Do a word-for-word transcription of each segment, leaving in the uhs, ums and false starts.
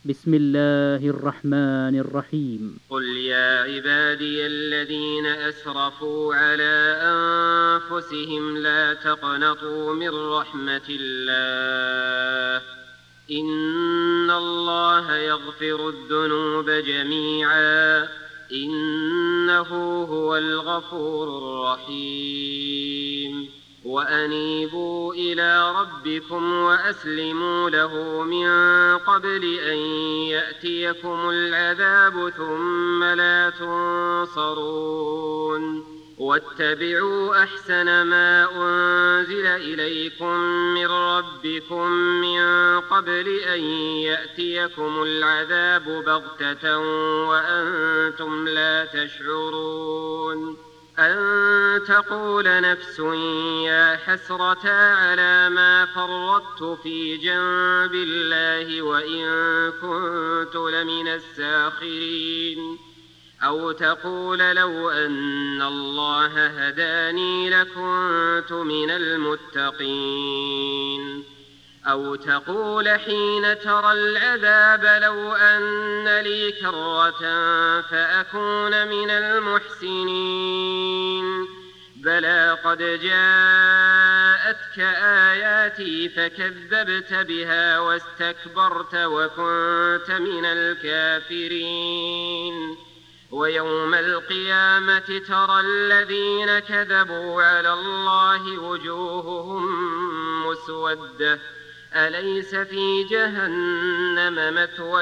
بسم الله الرحمن الرحيم. قل يا عبادي الذين أسرفوا على أنفسهم لا تقنطوا من رحمة الله إن الله يغفر الذنوب جميعا إنه هو الغفور الرحيم. وأنيبوا إلى ربكم وأسلموا له من قبل أن يأتيكم العذاب ثم لا تنصرون. واتبعوا أحسن ما أنزل إليكم من ربكم من قبل أن يأتيكم العذاب بغتة وأنتم لا تشعرون. أن تقول نفس يا حسرة على ما فرطت في جنب الله وإن كنت لمن الساخرين. أو تقول لو أن الله هداني لكنت من المتقين. أو تقول حين ترى العذاب لو أن لي كرة فأكون من المحسنين. بلى قد جاءتك آياتي فكذبت بها واستكبرت وكنت من الكافرين. ويوم القيامة ترى الذين كذبوا على الله وجوههم مسودة أليس في جهنم مثوى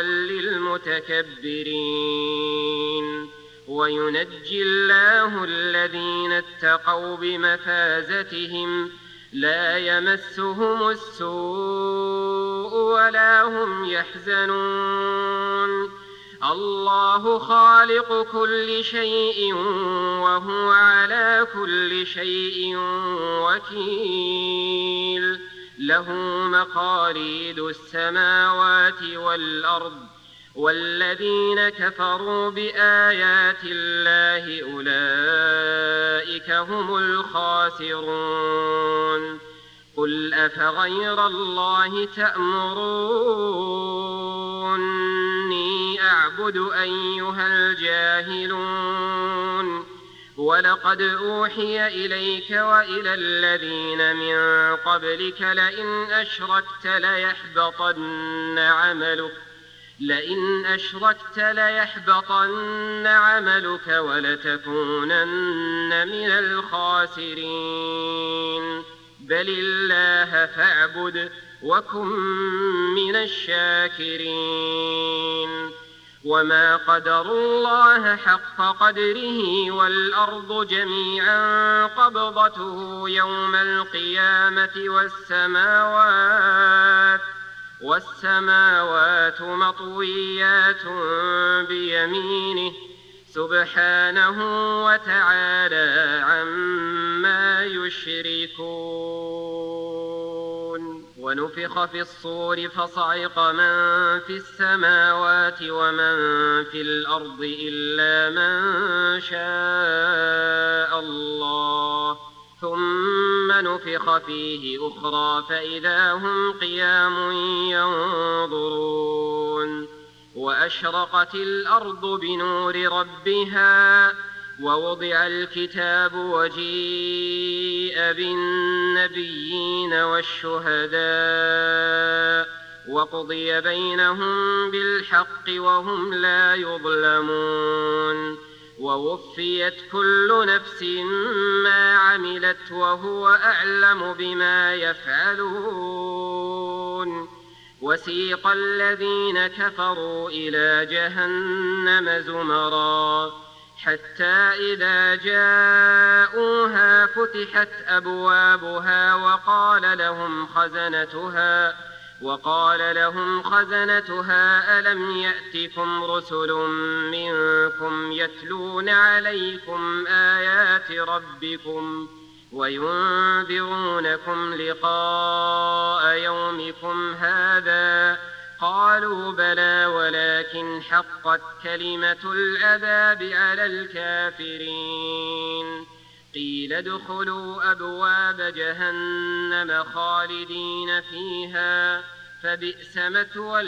للمتكبرين. وينجي الله الذين اتقوا بمفازتهم لا يمسهم السوء ولا هم يحزنون. الله خالق كل شيء وهو على كل شيء وكيل. له مقاليد السماوات والأرض والذين كفروا بآيات الله أولئك هم الخاسرون. قل أفغير الله تأمروني أعبد أيها الجاهلون. ولقد أوحي إليك وإلى الذين من قبلك لئن أشركت ليحبطن عملك لئن أشركت ليحبطن عملك ولتكونن من الخاسرين. بل الله فاعبد وكن من الشاكرين. وما قدروا الله حق قدره والأرض جميعا قبضته يوم القيامة والسماوات والسماوات مطويات بيمينه سبحانه وتعالى عما يشركون. ونفخ في الصور فصعق من في السماوات ومن في الأرض إلا من شاء الله ثم نفخ فيه أخرى فإذا هم قيام ينظرون. وأشرقت الأرض بنور ربها ووضع الكتاب وجيء بالنبيين والشهداء وقضي بينهم بالحق وهم لا يظلمون. ووفيت كل نفس ما عملت وهو أعلم بما يفعلون. وسيق الذين كفروا إلى جهنم زمرا حتى إذا جاءوها فتحت أبوابها وقال لهم خزنتها وقال لهم خزنتها ألم يأتكم رسل منكم يتلون عليكم آيات ربكم وينذرونكم لقاء يومكم هذا؟ قالوا بلى ولكن حقت كلمة العذاب على الكافرين. قيل ادخلوا أبواب جهنم خالدين فيها فبئس مثوى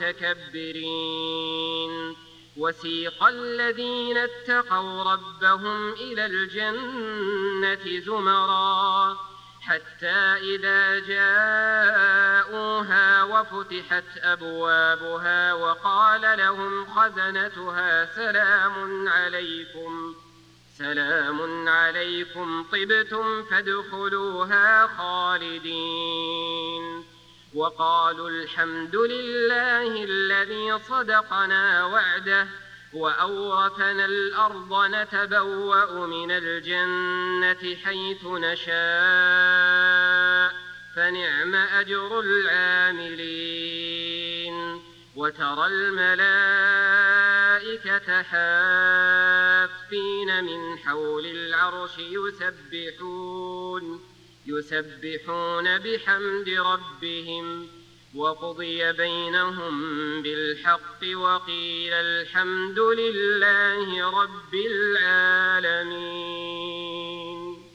المتكبرين وسيق الذين اتقوا ربهم إلى الجنة زمرا حتى إذا جاءوها وفتحت أبوابها وقال لهم خزنتها سلام عليكم سلام عليكم طبتم فادخلوها خالدين وقالوا الحمد لله الذي صدقنا وعده وأورثنا الأرض نتبوأ من الجنة حيث نشاء فنعم أجر العاملين وترى الملائكة حافين من حول العرش يسبحون يسبحون بحمد ربهم وقضي بينهم بالحق وقيل الحمد لله رب العالمين.